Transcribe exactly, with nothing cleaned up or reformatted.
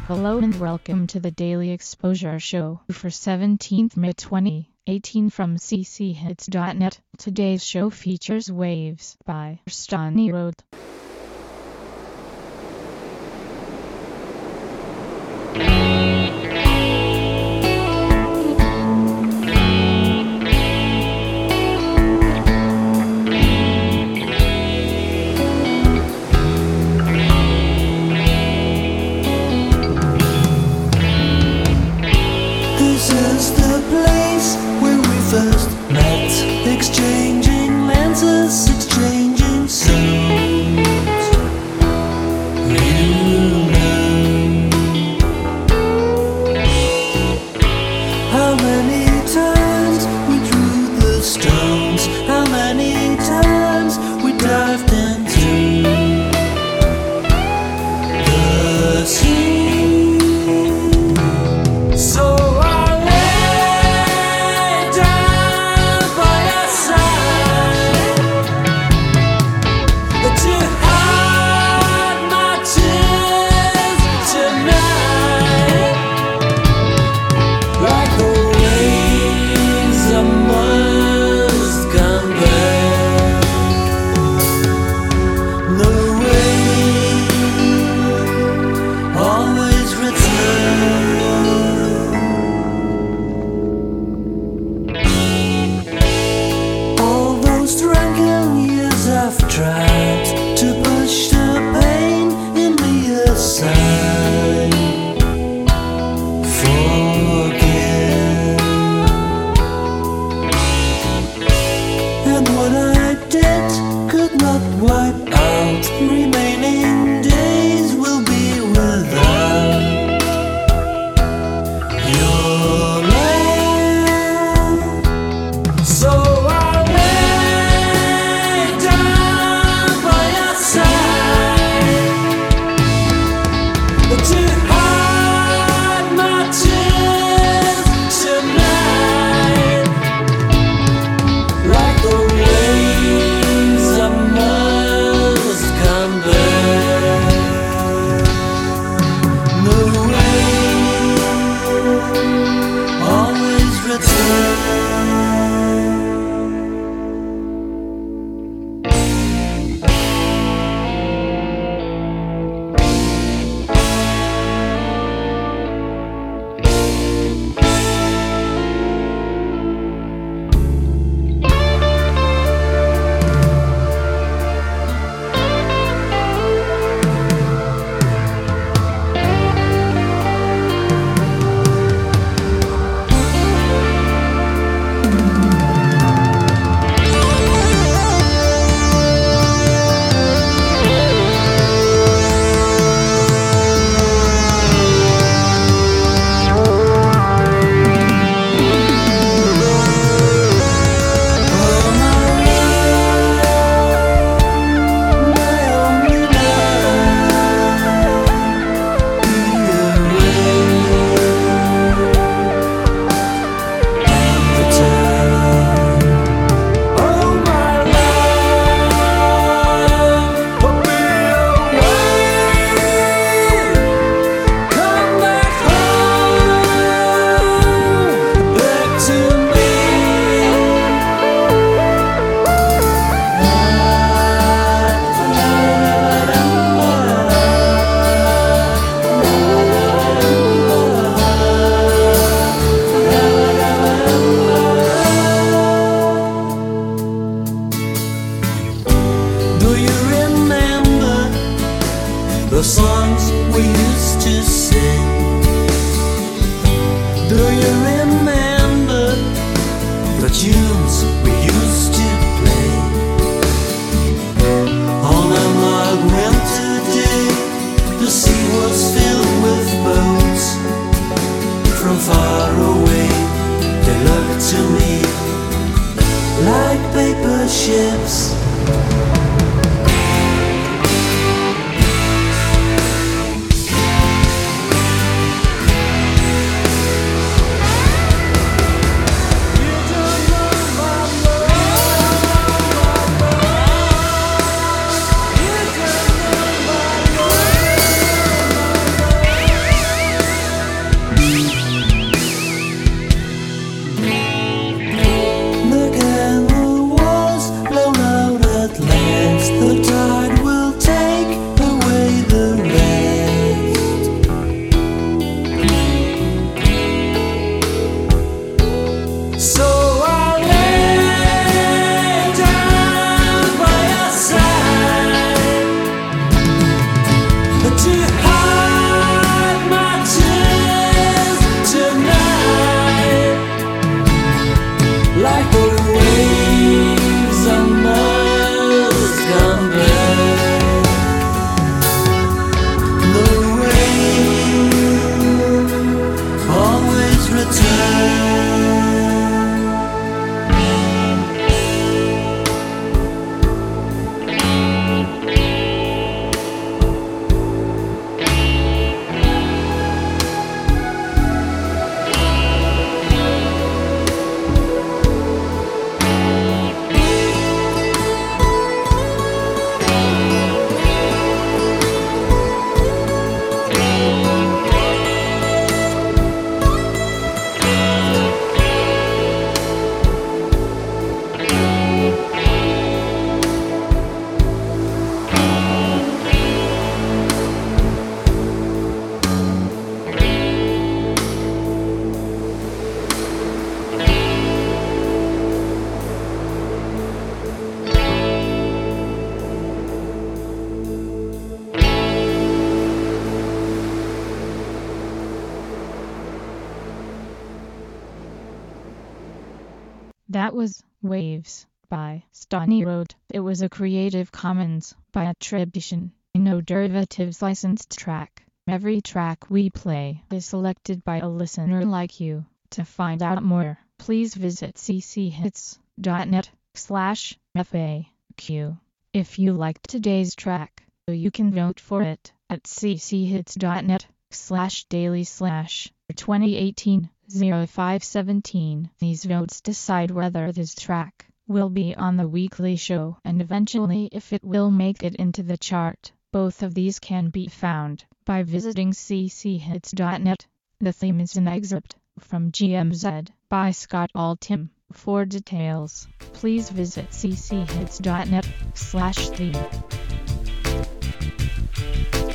Hello and welcome to the Daily Exposure Show for seventeenth May twenty eighteen from c c hits dot net. Today's show features Waves by Stony Road. This is the place where we first met, exchanging lenses, exchanging souls. You know how many times we threw the stones, how many times we dived into the sea. So I've tried to push the pain in me aside. Forget. And what I did could not wipe out. Remaining days will be without your love. So the songs we used to sing? Do you remember the tunes we used to play? On a mild winter day, the sea was filled with boats. From far away, they looked to me like paper ships. That was Waves by Stony Road. It was a Creative Commons by attribution, no derivatives licensed track. Every track we play is selected by a listener like you. To find out more, please visit cchits.net slash FAQ. If you liked today's track, you can vote for it at cchits.net slash daily slash twenty eighteen oh five seventeen. These votes decide whether this track will be on the weekly show and eventually if it will make it into the chart. Both of these can be found by visiting cchits.net. The theme is an excerpt from G M Z by Scott Altham. For details, please visit cchits.net slash theme.